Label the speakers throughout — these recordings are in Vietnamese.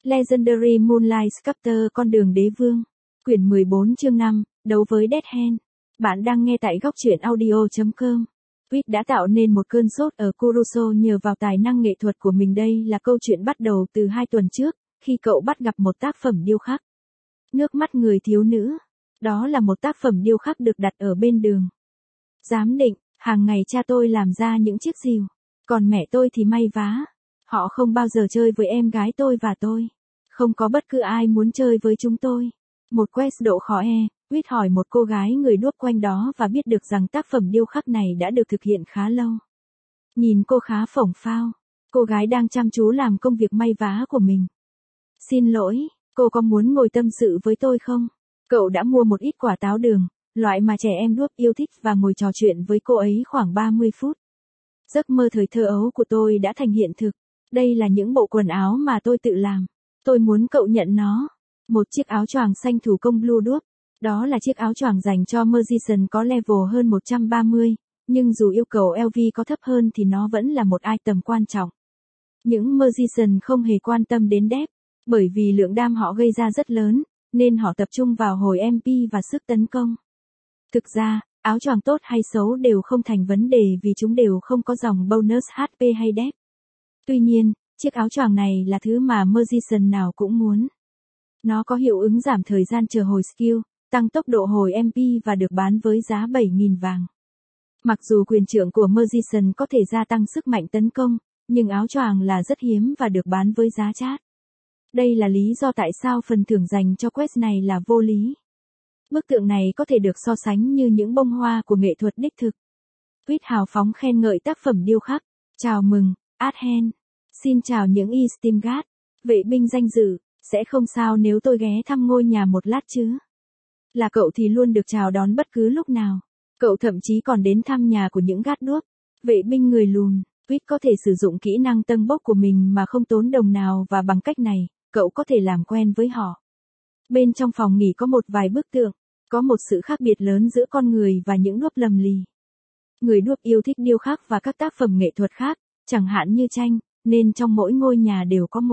Speaker 1: Legendary Moonlight Sculptor con đường đế vương. Quyển 14 chương 5, đấu với Dead Hand. Bạn đang nghe tại góc truyện audio.com. Reed đã tạo nên một cơn sốt ở Kuroso nhờ vào tài năng nghệ thuật của mình. Đây là câu chuyện bắt đầu từ 2 tuần trước, khi cậu bắt gặp một tác phẩm điêu khắc. Nước mắt người thiếu nữ. Đó là một tác phẩm điêu khắc được đặt ở bên đường. Giám định, hàng ngày cha tôi làm ra những chiếc rìu, còn mẹ tôi thì may vá. Họ không bao giờ chơi với em gái tôi và tôi. Không có bất cứ ai muốn chơi với chúng tôi. Một quest độ khó Reed hỏi một cô gái người đuốc quanh đó và biết được rằng tác phẩm điêu khắc này đã được thực hiện khá lâu. Nhìn cô khá phổng phao. Cô gái đang chăm chú làm công việc may vá của mình. Xin lỗi, cô có muốn ngồi tâm sự với tôi không? Cậu đã mua một ít quả táo đường, loại mà trẻ em đuốc yêu thích, và ngồi trò chuyện với cô ấy khoảng 30 phút. Giấc mơ thời thơ ấu của tôi đã thành hiện thực. Đây là những bộ quần áo mà tôi tự làm. Tôi muốn cậu nhận nó. Một chiếc áo choàng xanh thủ công Blue Dwarf. Đó là chiếc áo choàng dành cho magician có level hơn 130, nhưng dù yêu cầu LV có thấp hơn thì nó vẫn là một item quan trọng. Những magician không hề quan tâm đến depth, bởi vì lượng đam họ gây ra rất lớn, nên họ tập trung vào hồi MP và sức tấn công. Thực ra, áo choàng tốt hay xấu đều không thành vấn đề vì chúng đều không có dòng bonus HP hay depth. Tuy nhiên, chiếc áo choàng này là thứ mà magician nào cũng muốn. Nó có hiệu ứng giảm thời gian chờ hồi skill, tăng tốc độ hồi MP và được bán với giá 7.000 vàng. Mặc dù quyền trượng của magician có thể gia tăng sức mạnh tấn công, nhưng áo choàng là rất hiếm và được bán với giá chát. Đây là lý do tại sao phần thưởng dành cho quest này là vô lý. Bức tượng này có thể được so sánh như những bông hoa của nghệ thuật đích thực. Reed hào phóng khen ngợi tác phẩm điêu khắc. Chào mừng, Adhen. Xin chào những Istimgard, vệ binh danh dự, sẽ không sao nếu tôi ghé thăm ngôi nhà một lát chứ? Là cậu thì luôn được chào đón bất cứ lúc nào. Cậu thậm chí còn đến thăm nhà của những gát đuốc, vệ binh người lùn. Reed có thể sử dụng kỹ năng tâng bốc của mình mà không tốn đồng nào, và bằng cách này, cậu có thể làm quen với họ. Bên trong phòng nghỉ có một vài bức tượng, có một sự khác biệt lớn giữa con người và những đuốc lầm lì. Người đuốc yêu thích điêu khắc và các tác phẩm nghệ thuật khác, chẳng hạn như tranh, nên trong mỗi ngôi nhà đều có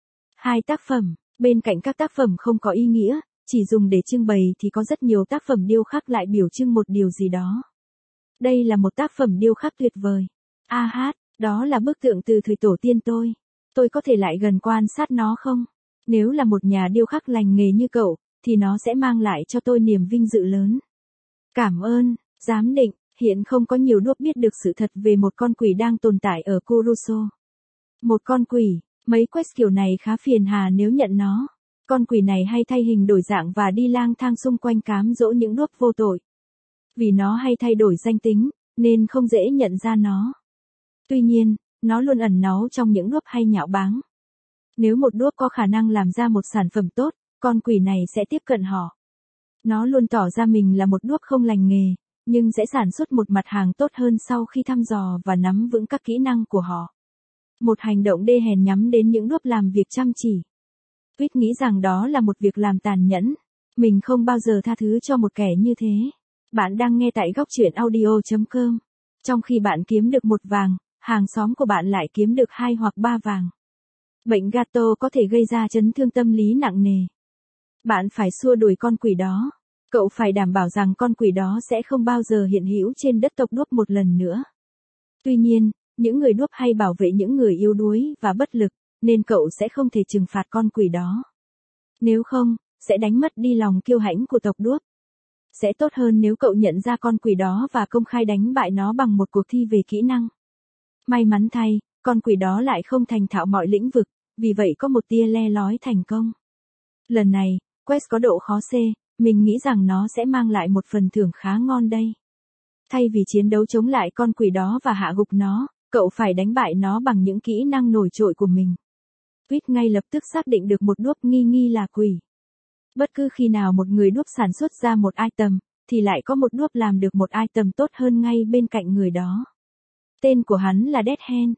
Speaker 1: 1-2 tác phẩm. Bên cạnh các tác phẩm không có ý nghĩa, chỉ dùng để trưng bày, thì có rất nhiều tác phẩm điêu khắc lại biểu trưng một điều gì đó. Đây là một tác phẩm điêu khắc tuyệt vời. Đó là bức tượng từ thời tổ tiên tôi. Tôi có thể lại gần quan sát nó không? Nếu là một nhà điêu khắc lành nghề như cậu, thì nó sẽ mang lại cho tôi niềm vinh dự lớn. Cảm ơn, giám định. Hiện không có nhiều đuốc biết được sự thật về một con quỷ đang tồn tại ở Kuroso. Một con quỷ, mấy quest kiểu này khá phiền hà nếu nhận nó. Con quỷ này hay thay hình đổi dạng và đi lang thang xung quanh cám dỗ những đuốc vô tội. Vì nó hay thay đổi danh tính, nên không dễ nhận ra nó. Tuy nhiên, nó luôn ẩn náu trong những đuốc hay nhạo báng. Nếu một đuốc có khả năng làm ra một sản phẩm tốt, con quỷ này sẽ tiếp cận họ. Nó luôn tỏ ra mình là một đuốc không lành nghề, nhưng sẽ sản xuất một mặt hàng tốt hơn sau khi thăm dò và nắm vững các kỹ năng của họ. Một hành động đê hèn nhắm đến những đuốc làm việc chăm chỉ. Reed nghĩ rằng đó là một việc làm tàn nhẫn. Mình không bao giờ tha thứ cho một kẻ như thế. Bạn đang nghe tại góc truyện audio.com. Trong khi bạn kiếm được 1 vàng, hàng xóm của bạn lại kiếm được 2 hoặc 3 vàng. Bệnh gato có thể gây ra chấn thương tâm lý nặng nề. Bạn phải xua đuổi con quỷ đó. Cậu phải đảm bảo rằng con quỷ đó sẽ không bao giờ hiện hữu trên đất tộc đuốc một lần nữa. Tuy nhiên, những người đuốc hay bảo vệ những người yếu đuối và bất lực, nên cậu sẽ không thể trừng phạt con quỷ đó. Nếu không, sẽ đánh mất đi lòng kiêu hãnh của tộc đuốc. Sẽ tốt hơn nếu cậu nhận ra con quỷ đó và công khai đánh bại nó bằng một cuộc thi về kỹ năng. May mắn thay, con quỷ đó lại không thành thạo mọi lĩnh vực, vì vậy có một tia le lói thành công. Lần này, quest có độ khó C, mình nghĩ rằng nó sẽ mang lại một phần thưởng khá ngon đây. Thay vì chiến đấu chống lại con quỷ đó và hạ gục nó, cậu phải đánh bại nó bằng những kỹ năng nổi trội của mình. Reed ngay lập tức xác định được một đuốc nghi là quỷ. Bất cứ khi nào một người đuốc sản xuất ra một item, thì lại có một đuốc làm được một item tốt hơn ngay bên cạnh người đó. Tên của hắn là Dead Hand.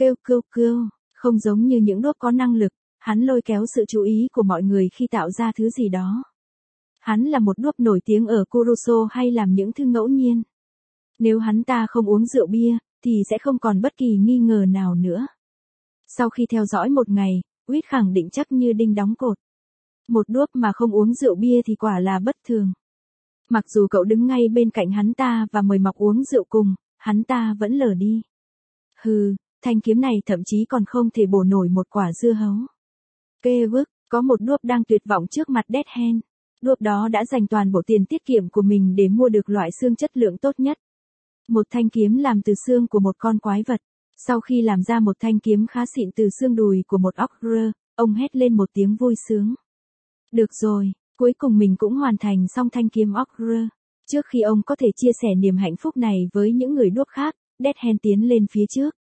Speaker 1: Kêu. Không giống như những đuốc có năng lực, hắn lôi kéo sự chú ý của mọi người khi tạo ra thứ gì đó. Hắn là một đuốc nổi tiếng ở Kuroso hay làm những thứ ngẫu nhiên. Nếu hắn ta không uống rượu bia, thì sẽ không còn bất kỳ nghi ngờ nào nữa. Sau khi theo dõi một ngày, Quýt khẳng định chắc như đinh đóng cột. Một đuốc mà không uống rượu bia thì quả là bất thường. Mặc dù cậu đứng ngay bên cạnh hắn ta và mời mọc uống rượu cùng, hắn ta vẫn lờ đi. Hừ, thanh kiếm này thậm chí còn không thể bổ nổi một quả dưa hấu. Kê bức, có một đuốc đang tuyệt vọng trước mặt Deadhand. Đuốc đó đã dành toàn bộ tiền tiết kiệm của mình để mua được loại xương chất lượng tốt nhất. Một thanh kiếm làm từ xương của một con quái vật. Sau khi làm ra một thanh kiếm khá xịn từ xương đùi của một ogre, ông hét lên một tiếng vui sướng. Được rồi, cuối cùng mình cũng hoàn thành xong thanh kiếm ogre. Trước khi ông có thể chia sẻ niềm hạnh phúc này với những người đuốc khác, Deadhand tiến lên phía trước.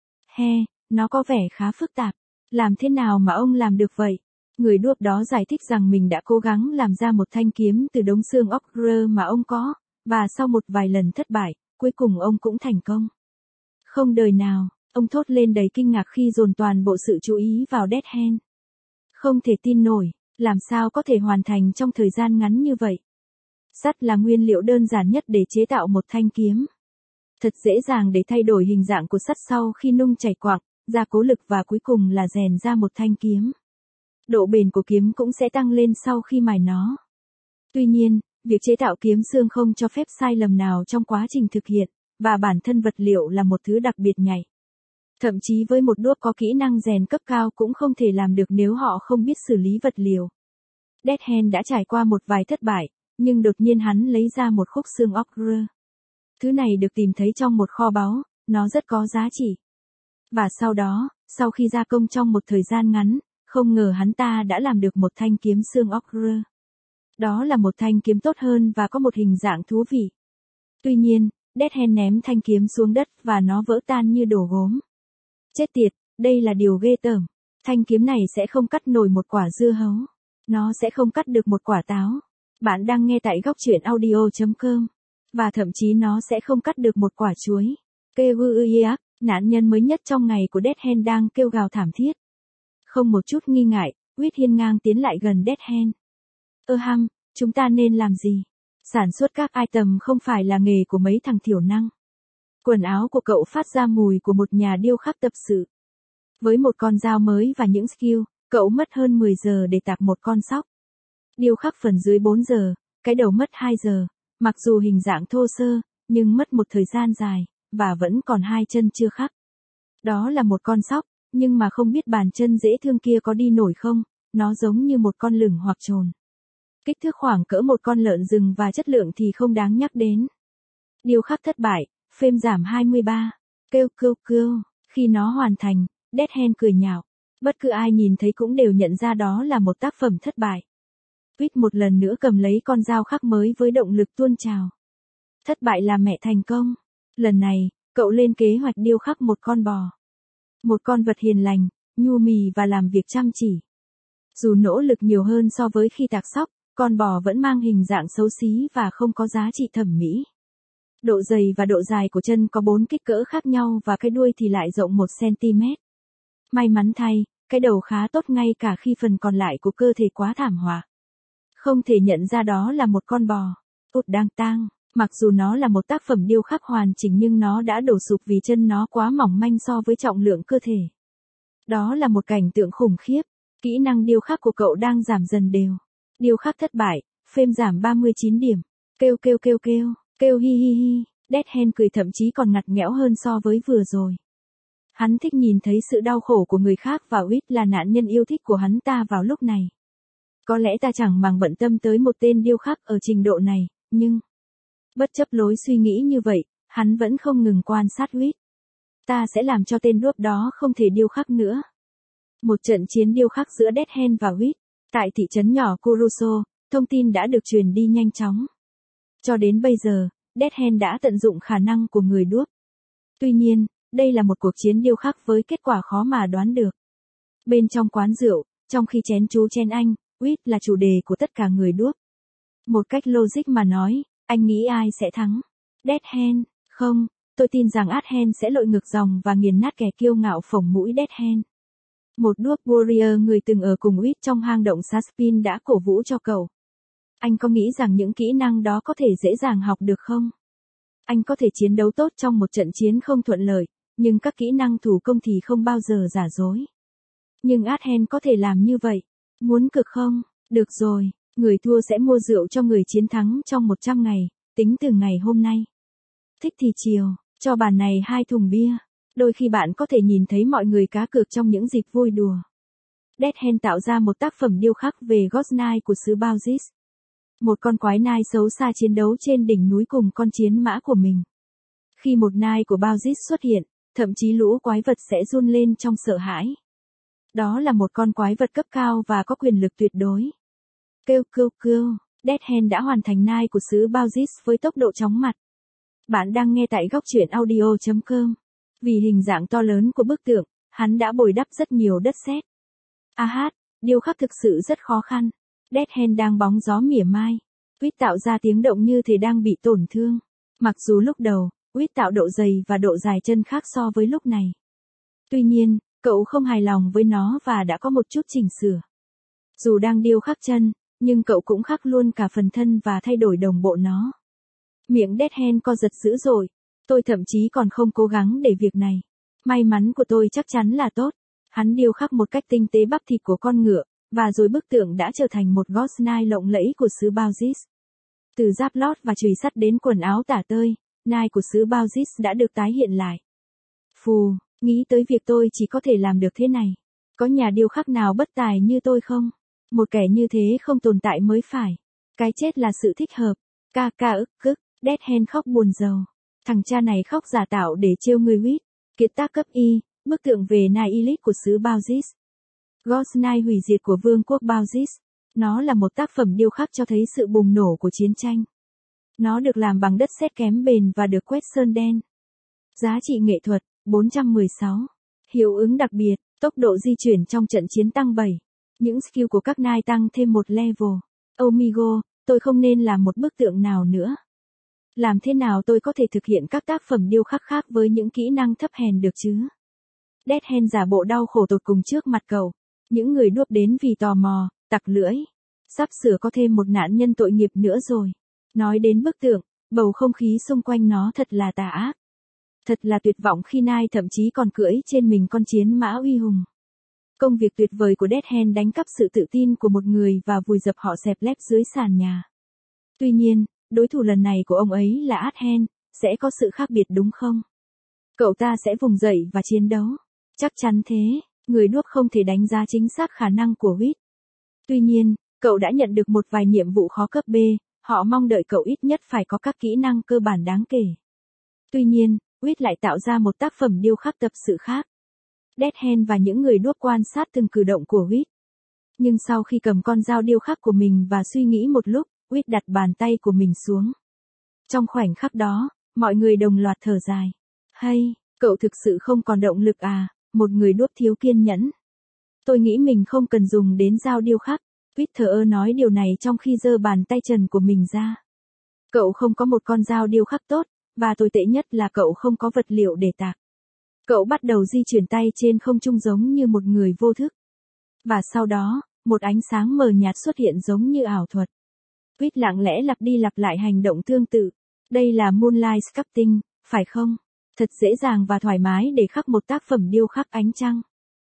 Speaker 1: Nó có vẻ khá phức tạp. Làm thế nào mà ông làm được vậy? Người đuốc đó giải thích rằng mình đã cố gắng làm ra một thanh kiếm từ đống xương ogre mà ông có, và sau một vài lần thất bại, cuối cùng ông cũng thành công. Không đời nào, ông thốt lên đầy kinh ngạc khi dồn toàn bộ sự chú ý vào Deadhand. Không thể tin nổi, làm sao có thể hoàn thành trong thời gian ngắn như vậy? Sắt là nguyên liệu đơn giản nhất để chế tạo một thanh kiếm. Thật dễ dàng để thay đổi hình dạng của sắt sau khi nung chảy quặng, gia cố lực và cuối cùng là rèn ra một thanh kiếm. Độ bền của kiếm cũng sẽ tăng lên sau khi mài nó. Tuy nhiên, việc chế tạo kiếm xương không cho phép sai lầm nào trong quá trình thực hiện, và bản thân vật liệu là một thứ đặc biệt nhạy. Thậm chí với một đuốc có kỹ năng rèn cấp cao cũng không thể làm được nếu họ không biết xử lý vật liệu. Deadhand đã trải qua một vài thất bại, nhưng đột nhiên hắn lấy ra một khúc xương ogre. Thứ này được tìm thấy trong một kho báu, nó rất có giá trị. Và sau đó, sau khi gia công trong một thời gian ngắn, không ngờ hắn ta đã làm được một thanh kiếm xương ogre. Đó là một thanh kiếm tốt hơn và có một hình dạng thú vị. Tuy nhiên, Deadhand ném thanh kiếm xuống đất và nó vỡ tan như đổ gốm. Chết tiệt, đây là điều ghê tởm. Thanh kiếm này sẽ không cắt nổi một quả dưa hấu. Nó sẽ không cắt được một quả táo. Bạn đang nghe tại góc truyện audio.com. Và thậm chí nó sẽ không cắt được một quả chuối. Kevuiak, nạn nhân mới nhất trong ngày của Deadhand đang kêu gào thảm thiết. Không một chút nghi ngại, Quýt hiên ngang tiến lại gần Deadhand. Chúng ta nên làm gì? Sản xuất các item không phải là nghề của mấy thằng thiểu năng. Quần áo của cậu phát ra mùi của một nhà điêu khắc tập sự. Với một con dao mới và những skill, cậu mất hơn 10 giờ để tạc một con sóc. Điêu khắc phần dưới 4 giờ, cái đầu mất 2 giờ, mặc dù hình dạng thô sơ, nhưng mất một thời gian dài, và vẫn còn 2 chân chưa khắc. Đó là một con sóc, nhưng mà không biết bàn chân dễ thương kia có đi nổi không, nó giống như một con lửng hoặc trồn. Kích thước khoảng cỡ một con lợn rừng và chất lượng thì không đáng nhắc đến. Điêu khắc thất bại, frame giảm 23. Kêu. Khi nó hoàn thành, Deadhand cười nhạo. Bất cứ ai nhìn thấy cũng đều nhận ra đó là một tác phẩm thất bại. Quýt một lần nữa cầm lấy con dao khắc mới với động lực tuôn trào. Thất bại là mẹ thành công. Lần này, cậu lên kế hoạch điêu khắc một con bò. Một con vật hiền lành, nhu mì và làm việc chăm chỉ. Dù nỗ lực nhiều hơn so với khi tạc sóc, con bò vẫn mang hình dạng xấu xí và không có giá trị thẩm mỹ. Độ dày và độ dài của chân có 4 kích cỡ khác nhau và cái đuôi thì lại rộng 1 cm. May mắn thay, cái đầu khá tốt ngay cả khi phần còn lại của cơ thể quá thảm họa. Không thể nhận ra đó là một con bò. Đang tang, mặc dù nó là một tác phẩm điêu khắc hoàn chỉnh nhưng nó đã đổ sụp vì chân nó quá mỏng manh so với trọng lượng cơ thể. Đó là một cảnh tượng khủng khiếp. Kỹ năng điêu khắc của cậu đang giảm dần đều. Điêu khắc thất bại, frame giảm 39 điểm. Kêu hi hi hi. Deadhand cười thậm chí còn ngặt nghẽo hơn so với vừa rồi. Hắn thích nhìn thấy sự đau khổ của người khác và Quýt là nạn nhân yêu thích của hắn ta vào lúc này. Có lẽ ta chẳng màng bận tâm tới một tên điêu khắc ở trình độ này, nhưng... Bất chấp lối suy nghĩ như vậy, hắn vẫn không ngừng quan sát Quýt. Ta sẽ làm cho tên đuốc đó không thể điêu khắc nữa. Một trận chiến điêu khắc giữa Deadhand và Quýt, tại thị trấn nhỏ Kuruso, thông tin đã được truyền đi nhanh chóng. Cho đến bây giờ, Deadhand đã tận dụng khả năng của người đuốc. Tuy nhiên, đây là một cuộc chiến điêu khắc với kết quả khó mà đoán được. Bên trong quán rượu, trong khi chén chú chen anh, Quýt là chủ đề của tất cả người đuốc. Một cách logic mà nói, anh nghĩ ai sẽ thắng? Deadhand, không, tôi tin rằng Deadhand sẽ lội ngược dòng và nghiền nát kẻ kiêu ngạo phồng mũi Deadhand. Một đuốc warrior người từng ở cùng Quýt trong hang động Saspin đã cổ vũ cho cậu. Anh có nghĩ rằng những kỹ năng đó có thể dễ dàng học được không? Anh có thể chiến đấu tốt trong một trận chiến không thuận lợi, nhưng các kỹ năng thủ công thì không bao giờ giả dối. Nhưng Adhen có thể làm như vậy. Muốn cực không? Được rồi, người thua sẽ mua rượu cho người chiến thắng trong 100 ngày, tính từ ngày hôm nay. Thích thì chiều, cho bàn này 2 thùng bia. Đôi khi bạn có thể nhìn thấy mọi người cá cược trong những dịp vui đùa. Dead Hand tạo ra một tác phẩm điêu khắc về Ghost Knight của xứ Bauzis. Một con quái nai xấu xa chiến đấu trên đỉnh núi cùng con chiến mã của mình. Khi một nai của Bauzis xuất hiện, thậm chí lũ quái vật sẽ run lên trong sợ hãi. Đó là một con quái vật cấp cao và có quyền lực tuyệt đối. Kêu kêu kêu, Dead Hand đã hoàn thành nai của xứ Bauzis với tốc độ chóng mặt. Bạn đang nghe tại góc truyện audio.com. Vì hình dạng to lớn của bức tượng, hắn đã bồi đắp rất nhiều đất sét. Điêu khắc thực sự rất khó khăn. Dead Hand đang bóng gió mỉa mai. Quýt tạo ra tiếng động như thể đang bị tổn thương. Mặc dù lúc đầu, Quýt tạo độ dày và độ dài chân khác so với lúc này. Tuy nhiên, cậu không hài lòng với nó và đã có một chút chỉnh sửa. Dù đang điêu khắc chân, nhưng cậu cũng khắc luôn cả phần thân và thay đổi đồng bộ nó. Miệng Dead Hand co giật dữ dội. Tôi thậm chí còn không cố gắng để việc này. May mắn của tôi chắc chắn là tốt. Hắn điêu khắc một cách tinh tế bắp thịt của con ngựa, và rồi bức tượng đã trở thành một Ghost Knight lộng lẫy của xứ Bauzis. Từ giáp lót và chùy sắt đến quần áo tả tơi, Knight của xứ Bauzis đã được tái hiện lại. Phù, nghĩ tới việc tôi chỉ có thể làm được thế này. Có nhà điêu khắc nào bất tài như tôi không? Một kẻ như thế không tồn tại mới phải. Cái chết là sự thích hợp. Ca ca ức cức, Dead Hand khóc buồn rầu. Thằng cha này khóc giả tạo để trêu người Quýt. Kiệt tác cấp Y, bức tượng về Knight Elite của xứ Bauzis. Ghost Knight hủy diệt của vương quốc Bauzis. Nó là một tác phẩm điêu khắc cho thấy sự bùng nổ của chiến tranh. Nó được làm bằng đất sét kém bền và được quét sơn đen. Giá trị nghệ thuật, 416. Hiệu ứng đặc biệt, tốc độ di chuyển trong trận chiến tăng 7. Những skill của các Knight tăng thêm một level. Omigo, tôi không nên làm một bức tượng nào nữa. Làm thế nào tôi có thể thực hiện các tác phẩm điêu khắc khác với những kỹ năng thấp hèn được chứ? Dead Hand giả bộ đau khổ tột cùng trước mặt cậu. Những người đuốc đến vì tò mò, tặc lưỡi. Sắp sửa có thêm một nạn nhân tội nghiệp nữa rồi. Nói đến bức tượng, bầu không khí xung quanh nó thật là tà ác. Thật là tuyệt vọng khi Knight thậm chí còn cưỡi trên mình con chiến mã uy hùng. Công việc tuyệt vời của Dead Hand đánh cắp sự tự tin của một người và vùi dập họ xẹp lép dưới sàn nhà. Tuy nhiên, đối thủ lần này của ông ấy là Adhen, sẽ có sự khác biệt đúng không? Cậu ta sẽ vùng dậy và chiến đấu. Chắc chắn thế, người đuốc không thể đánh giá chính xác khả năng của Quýt. Tuy nhiên, cậu đã nhận được một vài nhiệm vụ khó cấp B, họ mong đợi cậu ít nhất phải có các kỹ năng cơ bản đáng kể. Tuy nhiên, Quýt lại tạo ra một tác phẩm điêu khắc tập sự khác. Dead Hand và những người đuốc quan sát từng cử động của Quýt. Nhưng sau khi cầm con dao điêu khắc của mình và suy nghĩ một lúc, Quýt đặt bàn tay của mình xuống. Trong khoảnh khắc đó, mọi người đồng loạt thở dài. Hay, cậu thực sự không còn động lực à, một người đuốc thiếu kiên nhẫn. Tôi nghĩ mình không cần dùng đến dao điêu khắc. Quýt thờ ơ nói điều này trong khi giơ bàn tay trần của mình ra. Cậu không có một con dao điêu khắc tốt, và tồi tệ nhất là cậu không có vật liệu để tạc. Cậu bắt đầu di chuyển tay trên không trung giống như một người vô thức. Và sau đó, một ánh sáng mờ nhạt xuất hiện giống như ảo thuật. Quýt lặng lẽ lặp đi lặp lại hành động tương tự. Đây là Moonlight Sculpting, phải không? Thật dễ dàng và thoải mái để khắc một tác phẩm điêu khắc ánh trăng.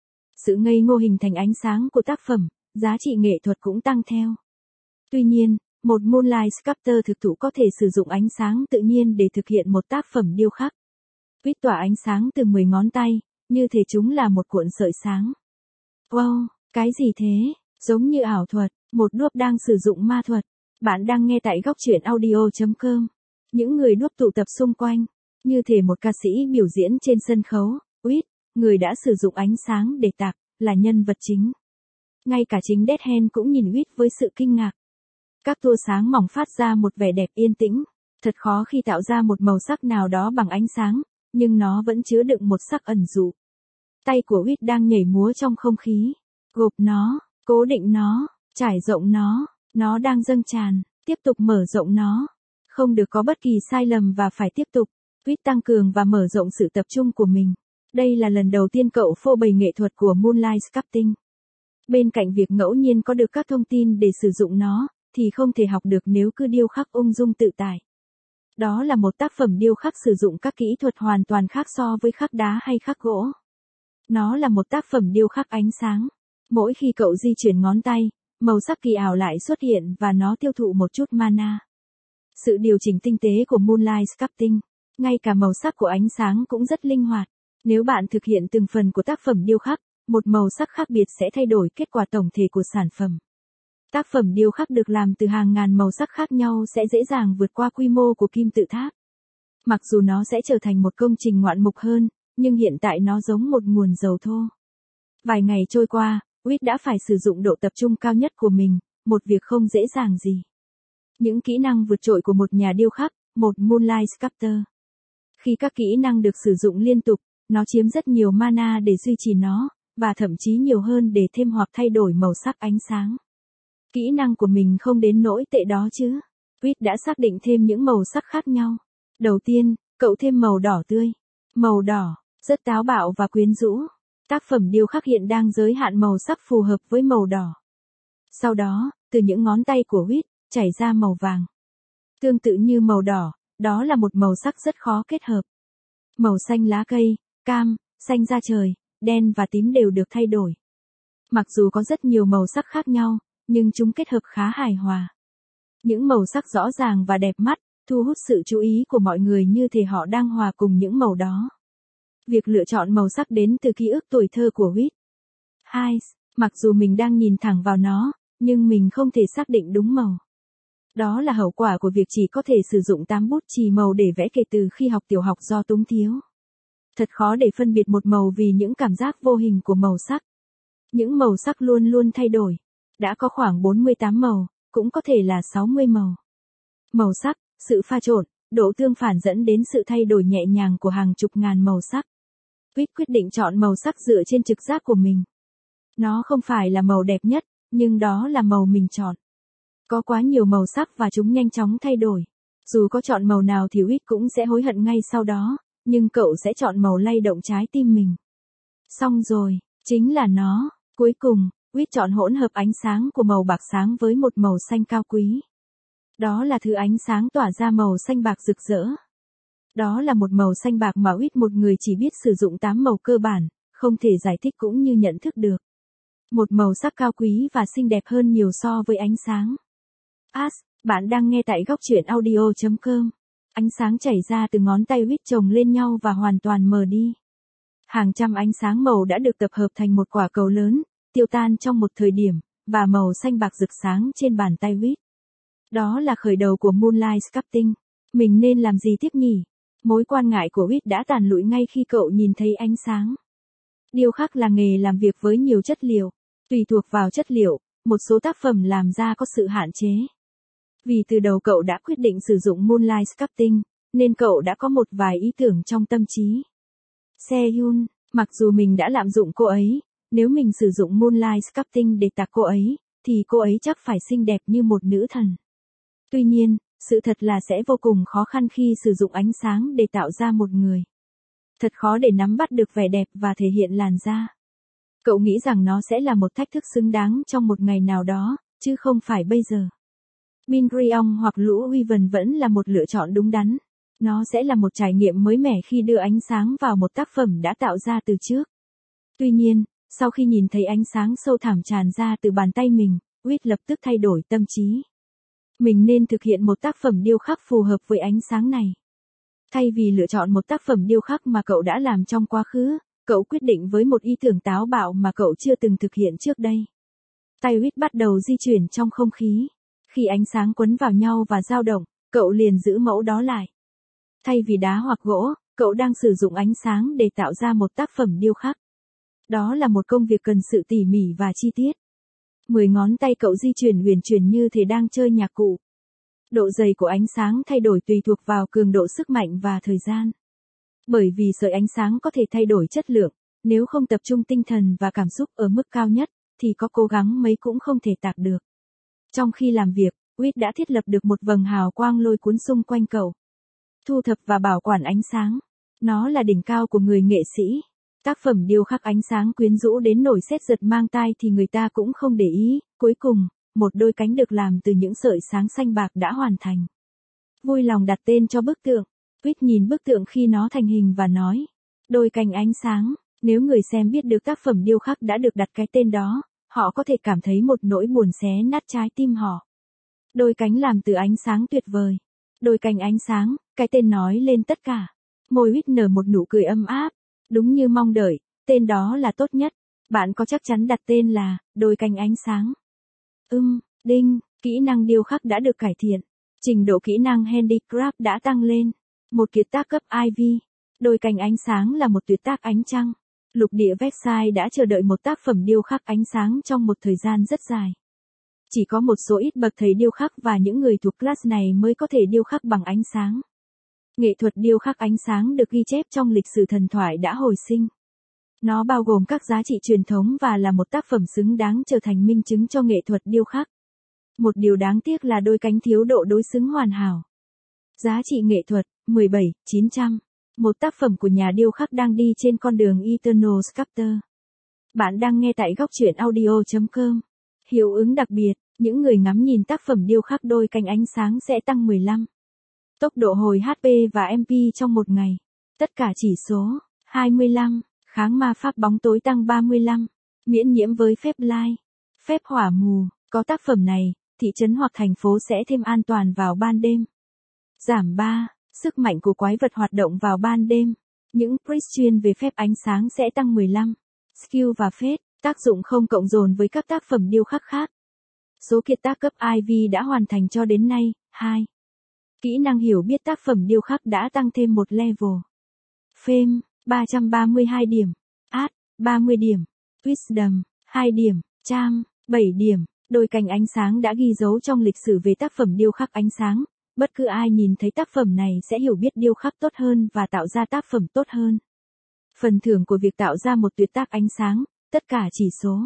Speaker 1: Sự ngây ngô hình thành ánh sáng của tác phẩm, giá trị nghệ thuật cũng tăng theo. Tuy nhiên, một Moonlight Sculptor thực thụ có thể sử dụng ánh sáng tự nhiên để thực hiện một tác phẩm điêu khắc. Quýt tỏa ánh sáng từ 10 ngón tay, như thể chúng là một cuộn sợi sáng. Wow, cái gì thế? Giống như ảo thuật, một đuốc đang sử dụng ma thuật. Bạn đang nghe tại góc truyện audio.com. Những người đuốc tụ tập xung quanh, như thể một ca sĩ biểu diễn trên sân khấu. Quýt, người đã sử dụng ánh sáng để tạc, là nhân vật chính. Ngay cả chính Dead Hand cũng nhìn Quýt với sự kinh ngạc. Các tua sáng mỏng phát ra một vẻ đẹp yên tĩnh. Thật khó khi tạo ra một màu sắc nào đó bằng ánh sáng, nhưng nó vẫn chứa đựng một sắc ẩn dụ. Tay của Quýt đang nhảy múa trong không khí. Gộp nó, cố định nó, trải rộng nó đang dâng tràn, tiếp tục mở rộng nó. Không được có bất kỳ sai lầm và phải tiếp tục. Quýt tăng cường và mở rộng sự tập trung của mình. Đây là lần đầu tiên cậu phô bày nghệ thuật của Moonlight Sculpting. Bên cạnh việc ngẫu nhiên có được các thông tin để sử dụng nó, thì không thể học được nếu cứ điêu khắc ung dung tự tại. Đó là một tác phẩm điêu khắc sử dụng các kỹ thuật hoàn toàn khác so với khắc đá hay khắc gỗ. Nó là một tác phẩm điêu khắc ánh sáng. Mỗi khi cậu di chuyển ngón tay, màu sắc kỳ ảo lại xuất hiện và nó tiêu thụ một chút mana. Sự điều chỉnh tinh tế của Moonlight Sculpting, ngay cả màu sắc của ánh sáng cũng rất linh hoạt. Nếu bạn thực hiện từng phần của tác phẩm điêu khắc, một màu sắc khác biệt sẽ thay đổi kết quả tổng thể của sản phẩm. Tác phẩm điêu khắc được làm từ hàng ngàn màu sắc khác nhau sẽ dễ dàng vượt qua quy mô của kim tự tháp. Mặc dù nó sẽ trở thành một công trình ngoạn mục hơn, nhưng hiện tại nó giống một nguồn dầu thô. Vài ngày trôi qua, Whit đã phải sử dụng độ tập trung cao nhất của mình, một việc không dễ dàng gì. Những kỹ năng vượt trội của một nhà điêu khắc, một Moonlight Sculptor. Khi các kỹ năng được sử dụng liên tục, nó chiếm rất nhiều mana để duy trì nó, và thậm chí nhiều hơn để thêm hoặc thay đổi màu sắc ánh sáng. Kỹ năng của mình không đến nỗi tệ đó chứ. Whit đã xác định thêm những màu sắc khác nhau. Đầu tiên, cậu thêm màu đỏ tươi. Màu đỏ, rất táo bạo và quyến rũ. Tác phẩm điêu khắc hiện đang giới hạn màu sắc phù hợp với màu đỏ. Sau đó, từ những ngón tay của Whit, chảy ra màu vàng. Tương tự như màu đỏ, đó là một màu sắc rất khó kết hợp. Màu xanh lá cây, cam, xanh da trời, đen và tím đều được thay đổi. Mặc dù có rất nhiều màu sắc khác nhau, nhưng chúng kết hợp khá hài hòa. Những màu sắc rõ ràng và đẹp mắt, thu hút sự chú ý của mọi người như thể họ đang hòa cùng những màu đó. Việc lựa chọn màu sắc đến từ ký ức tuổi thơ của Whit. 2. Mặc dù mình đang nhìn thẳng vào nó, nhưng mình không thể xác định đúng màu. Đó là hậu quả của việc chỉ có thể sử dụng 8 bút chì màu để vẽ kể từ khi học tiểu học do túng thiếu. Thật khó để phân biệt một màu vì những cảm giác vô hình của màu sắc. Những màu sắc luôn luôn thay đổi. Đã có khoảng 48 màu, cũng có thể là 60 màu. Màu sắc, sự pha trộn, độ tương phản dẫn đến sự thay đổi nhẹ nhàng của hàng chục ngàn màu sắc. Whit quyết định chọn màu sắc dựa trên trực giác của mình. Nó không phải là màu đẹp nhất, nhưng đó là màu mình chọn. Có quá nhiều màu sắc và chúng nhanh chóng thay đổi. Dù có chọn màu nào thì Whit cũng sẽ hối hận ngay sau đó, nhưng cậu sẽ chọn màu lay động trái tim mình. Xong rồi, chính là nó. Cuối cùng, Whit chọn hỗn hợp ánh sáng của màu bạc sáng với một màu xanh cao quý. Đó là thứ ánh sáng tỏa ra màu xanh bạc rực rỡ. Đó là một màu xanh bạc mà Whit, một người chỉ biết sử dụng 8 màu cơ bản, không thể giải thích cũng như nhận thức được. Một màu sắc cao quý và xinh đẹp hơn nhiều so với ánh sáng. Bạn đang nghe tại góc truyện audio.com. Ánh sáng chảy ra từ ngón tay Whit chồng lên nhau và hoàn toàn mờ đi. Hàng trăm ánh sáng màu đã được tập hợp thành một quả cầu lớn, tiêu tan trong một thời điểm, và màu xanh bạc rực sáng trên bàn tay Whit. Đó là khởi đầu của Moonlight Sculpting. Mình nên làm gì tiếp nhỉ? Mối quan ngại của Whit đã tàn lụi ngay khi cậu nhìn thấy ánh sáng. Điêu khắc là nghề làm việc với nhiều chất liệu. Tùy thuộc vào chất liệu, một số tác phẩm làm ra có sự hạn chế. Vì từ đầu cậu đã quyết định sử dụng Moonlight Sculpting, nên cậu đã có một vài ý tưởng trong tâm trí. Sehun, mặc dù mình đã lạm dụng cô ấy, nếu mình sử dụng Moonlight Sculpting để tạc cô ấy, thì cô ấy chắc phải xinh đẹp như một nữ thần. Tuy nhiên, sự thật là sẽ vô cùng khó khăn khi sử dụng ánh sáng để tạo ra một người. Thật khó để nắm bắt được vẻ đẹp và thể hiện làn da. Cậu nghĩ rằng nó sẽ là một thách thức xứng đáng trong một ngày nào đó, chứ không phải bây giờ. Min Ryeong hoặc Lũ Weaven vẫn là một lựa chọn đúng đắn. Nó sẽ là một trải nghiệm mới mẻ khi đưa ánh sáng vào một tác phẩm đã tạo ra từ trước. Tuy nhiên, sau khi nhìn thấy ánh sáng sâu thẳm tràn ra từ bàn tay mình, Whit lập tức thay đổi tâm trí. Mình nên thực hiện một tác phẩm điêu khắc phù hợp với ánh sáng này. Thay vì lựa chọn một tác phẩm điêu khắc mà cậu đã làm trong quá khứ, cậu quyết định với một ý tưởng táo bạo mà cậu chưa từng thực hiện trước đây. Tay Whit bắt đầu di chuyển trong không khí. Khi ánh sáng quấn vào nhau và dao động, cậu liền giữ mẫu đó lại. Thay vì đá hoặc gỗ, cậu đang sử dụng ánh sáng để tạo ra một tác phẩm điêu khắc. Đó là một công việc cần sự tỉ mỉ và chi tiết. 10 ngón tay cậu di chuyển huyền chuyển như thể đang chơi nhạc cụ. Độ dày của ánh sáng thay đổi tùy thuộc vào cường độ sức mạnh và thời gian. Bởi vì sợi ánh sáng có thể thay đổi chất lượng, nếu không tập trung tinh thần và cảm xúc ở mức cao nhất, thì có cố gắng mấy cũng không thể tạc được. Trong khi làm việc, Whit đã thiết lập được một vầng hào quang lôi cuốn xung quanh cậu. Thu thập và bảo quản ánh sáng. Nó là đỉnh cao của người nghệ sĩ. Tác phẩm điêu khắc ánh sáng quyến rũ đến nổi sét giật mang tai thì người ta cũng không để ý. Cuối cùng, một đôi cánh được làm từ những sợi sáng xanh bạc đã hoàn thành. Vui lòng đặt tên cho bức tượng. Whit nhìn bức tượng khi nó thành hình và nói. Đôi cánh ánh sáng. Nếu người xem biết được tác phẩm điêu khắc đã được đặt cái tên đó, họ có thể cảm thấy một nỗi buồn xé nát trái tim họ. Đôi cánh làm từ ánh sáng tuyệt vời. Đôi cánh ánh sáng, cái tên nói lên tất cả. Môi Whit nở một nụ cười ấm áp. Đúng như mong đợi, tên đó là tốt nhất. Bạn có chắc chắn đặt tên là đôi cánh ánh sáng? Đinh, kỹ năng điêu khắc đã được cải thiện. Trình độ kỹ năng handicraft đã tăng lên. Một kiệt tác cấp IV. Đôi cánh ánh sáng là một tuyệt tác ánh trăng. Lục địa Versailles đã chờ đợi một tác phẩm điêu khắc ánh sáng trong một thời gian rất dài. Chỉ có một số ít bậc thầy điêu khắc và những người thuộc class này mới có thể điêu khắc bằng ánh sáng. Nghệ thuật điêu khắc ánh sáng được ghi chép trong lịch sử thần thoại đã hồi sinh. Nó bao gồm các giá trị truyền thống và là một tác phẩm xứng đáng trở thành minh chứng cho nghệ thuật điêu khắc. Một điều đáng tiếc là đôi cánh thiếu độ đối xứng hoàn hảo. Giá trị nghệ thuật, 17.900. Một tác phẩm của nhà điêu khắc đang đi trên con đường Eternal Sculptor. Bạn đang nghe tại góc truyện audio.com. Hiệu ứng đặc biệt, những người ngắm nhìn tác phẩm điêu khắc đôi cánh ánh sáng sẽ tăng 15. Tốc độ hồi HP và MP trong một ngày. Tất cả chỉ số, 25. Kháng ma pháp bóng tối tăng 35. Miễn nhiễm với phép lai. Phép hỏa mù, có tác phẩm này, thị trấn hoặc thành phố sẽ thêm an toàn vào ban đêm. Giảm 3. Sức mạnh của quái vật hoạt động vào ban đêm. Những priest chuyên về phép ánh sáng sẽ tăng 15. Skill và phết, tác dụng không cộng dồn với các tác phẩm điêu khắc khác. Số kiệt tác cấp IV đã hoàn thành cho đến nay, 2. Kỹ năng hiểu biết tác phẩm điêu khắc đã tăng thêm một level. Fame, 332 điểm. Art, 30 điểm. Wisdom, 2 điểm. Charm, 7 điểm. Đôi cánh ánh sáng đã ghi dấu trong lịch sử về tác phẩm điêu khắc ánh sáng. Bất cứ ai nhìn thấy tác phẩm này sẽ hiểu biết điêu khắc tốt hơn và tạo ra tác phẩm tốt hơn. Phần thưởng của việc tạo ra một tuyệt tác ánh sáng, tất cả chỉ số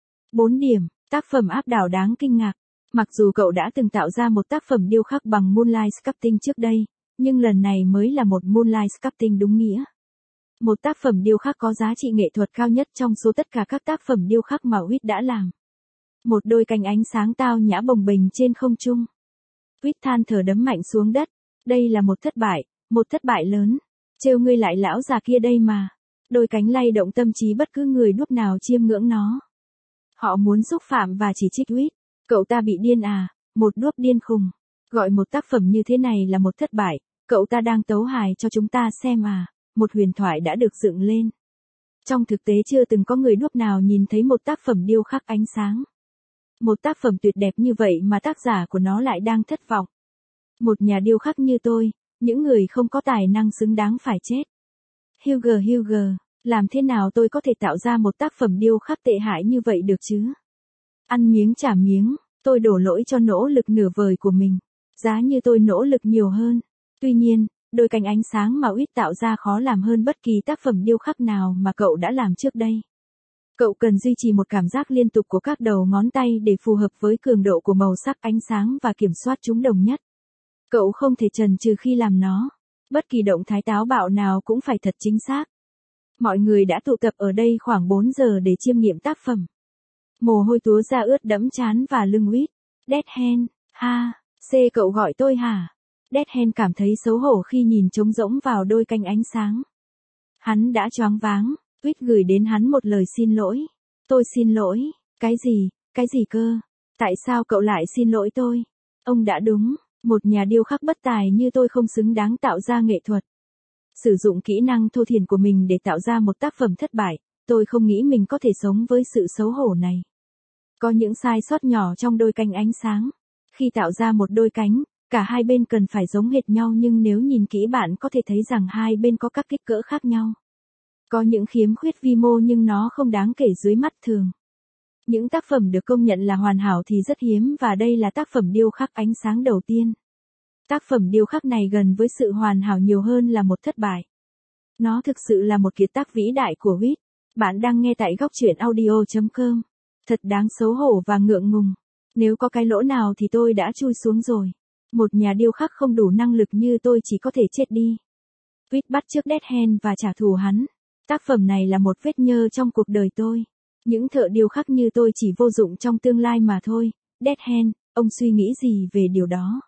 Speaker 1: 4 điểm, tác phẩm áp đảo đáng kinh ngạc. Mặc dù cậu đã từng tạo ra một tác phẩm điêu khắc bằng Moonlight Sculpting trước đây, nhưng lần này mới là một Moonlight Sculpting đúng nghĩa. Một tác phẩm điêu khắc có giá trị nghệ thuật cao nhất trong số tất cả các tác phẩm điêu khắc mà Whit đã làm. Một đôi cánh ánh sáng tao nhã bồng bềnh trên không trung. Whit than thở đấm mạnh xuống đất. Đây là một thất bại lớn. Trêu ngươi lại lão già kia đây mà. Đôi cánh lay động tâm trí bất cứ người đuốc nào chiêm ngưỡng nó. Họ muốn xúc phạm và chỉ trích Whit. Cậu ta bị điên à, một đuốc điên khùng. Gọi một tác phẩm như thế này là một thất bại, cậu ta đang tấu hài cho chúng ta xem à, một huyền thoại đã được dựng lên. Trong thực tế chưa từng có người đuốc nào nhìn thấy một tác phẩm điêu khắc ánh sáng. Một tác phẩm tuyệt đẹp như vậy mà tác giả của nó lại đang thất vọng. Một nhà điêu khắc như tôi, những người không có tài năng xứng đáng phải chết. Hugo, làm thế nào tôi có thể tạo ra một tác phẩm điêu khắc tệ hại như vậy được chứ? Ăn miếng trả miếng, tôi đổ lỗi cho nỗ lực nửa vời của mình. Giá như tôi nỗ lực nhiều hơn. Tuy nhiên, đôi cánh ánh sáng mà Whit tạo ra khó làm hơn bất kỳ tác phẩm điêu khắc nào mà cậu đã làm trước đây. Cậu cần duy trì một cảm giác liên tục của các đầu ngón tay để phù hợp với cường độ của màu sắc ánh sáng và kiểm soát chúng đồng nhất. Cậu không thể chần chừ khi làm nó. Bất kỳ động thái táo bạo nào cũng phải thật chính xác. Mọi người đã tụ tập ở đây khoảng 4 giờ để chiêm nghiệm tác phẩm. Mồ hôi túa ra ướt đẫm trán và lưng Whit. Dead Hand, ha, cậu gọi tôi hả? Dead Hand cảm thấy xấu hổ khi nhìn trống rỗng vào đôi cánh ánh sáng. Hắn đã choáng váng. Whit gửi đến hắn một lời xin lỗi. Tôi xin lỗi. Cái gì cơ? Tại sao cậu lại xin lỗi tôi? Ông đã đúng. Một nhà điêu khắc bất tài như tôi không xứng đáng tạo ra nghệ thuật. Sử dụng kỹ năng thô thiển của mình để tạo ra một tác phẩm thất bại, tôi không nghĩ mình có thể sống với sự xấu hổ này. Có những sai sót nhỏ trong đôi cánh ánh sáng. Khi tạo ra một đôi cánh, cả hai bên cần phải giống hệt nhau nhưng nếu nhìn kỹ bạn có thể thấy rằng hai bên có các kích cỡ khác nhau. Có những khiếm khuyết vi mô nhưng nó không đáng kể dưới mắt thường. Những tác phẩm được công nhận là hoàn hảo thì rất hiếm và đây là tác phẩm điêu khắc ánh sáng đầu tiên. Tác phẩm điêu khắc này gần với sự hoàn hảo nhiều hơn là một thất bại. Nó thực sự là một kiệt tác vĩ đại của Whit. Bạn đang nghe tại góc truyện audio.com. Thật đáng xấu hổ và ngượng ngùng. Nếu có cái lỗ nào thì tôi đã chui xuống rồi. Một nhà điêu khắc không đủ năng lực như tôi chỉ có thể chết đi. Whit bắt chước Dead Hand và trả thù hắn. Tác phẩm này là một vết nhơ trong cuộc đời tôi. Những thợ điêu khắc như tôi chỉ vô dụng trong tương lai mà thôi. Dead Hand, ông suy nghĩ gì về điều đó?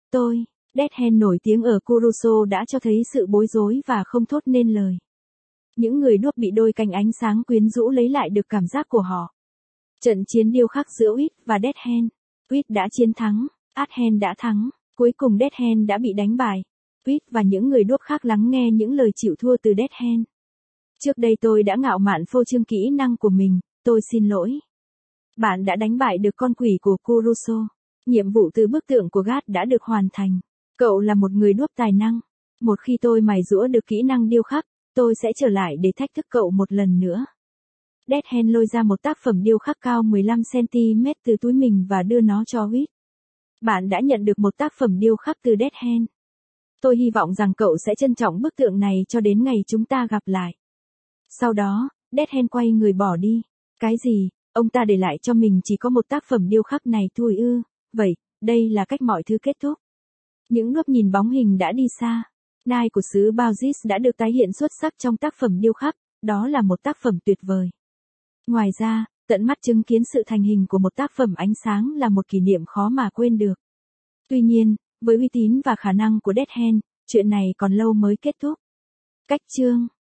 Speaker 1: Dead Hand nổi tiếng ở Kuroso đã cho thấy sự bối rối và không thốt nên lời. Những người đuốc bị đôi cánh ánh sáng quyến rũ lấy lại được cảm giác của họ. Trận chiến điêu khắc giữa Uýt và Deadhand. Uýt đã chiến thắng, Adhen đã thắng, cuối cùng Deadhand đã bị đánh bại. Uýt và những người đuốc khác lắng nghe những lời chịu thua từ Deadhand. Trước đây tôi đã ngạo mạn phô trương kỹ năng của mình, tôi xin lỗi. Bạn đã đánh bại được con quỷ của Kuruso. Nhiệm vụ từ bức tượng của Gad đã được hoàn thành. Cậu là một người đuốc tài năng. Một khi tôi mài giũa được kỹ năng điêu khắc, tôi sẽ trở lại để thách thức cậu một lần nữa. Deadhand lôi ra một tác phẩm điêu khắc cao 15cm từ túi mình và đưa nó cho Uýt. Bạn đã nhận được một tác phẩm điêu khắc từ Deadhand. Tôi hy vọng rằng cậu sẽ trân trọng bức tượng này cho đến ngày chúng ta gặp lại. Sau đó, Deadhand quay người bỏ đi. Cái gì, ông ta để lại cho mình chỉ có một tác phẩm điêu khắc này thôi ư? Vậy, đây là cách mọi thứ kết thúc. Những đuốc nhìn bóng hình đã đi xa. Nai của xứ Bauzis đã được tái hiện xuất sắc trong tác phẩm điêu khắc, đó là một tác phẩm tuyệt vời. Ngoài ra, tận mắt chứng kiến sự thành hình của một tác phẩm ánh sáng là một kỷ niệm khó mà quên được. Tuy nhiên, với uy tín và khả năng của Deadhand, chuyện này còn lâu mới kết thúc. Cách chương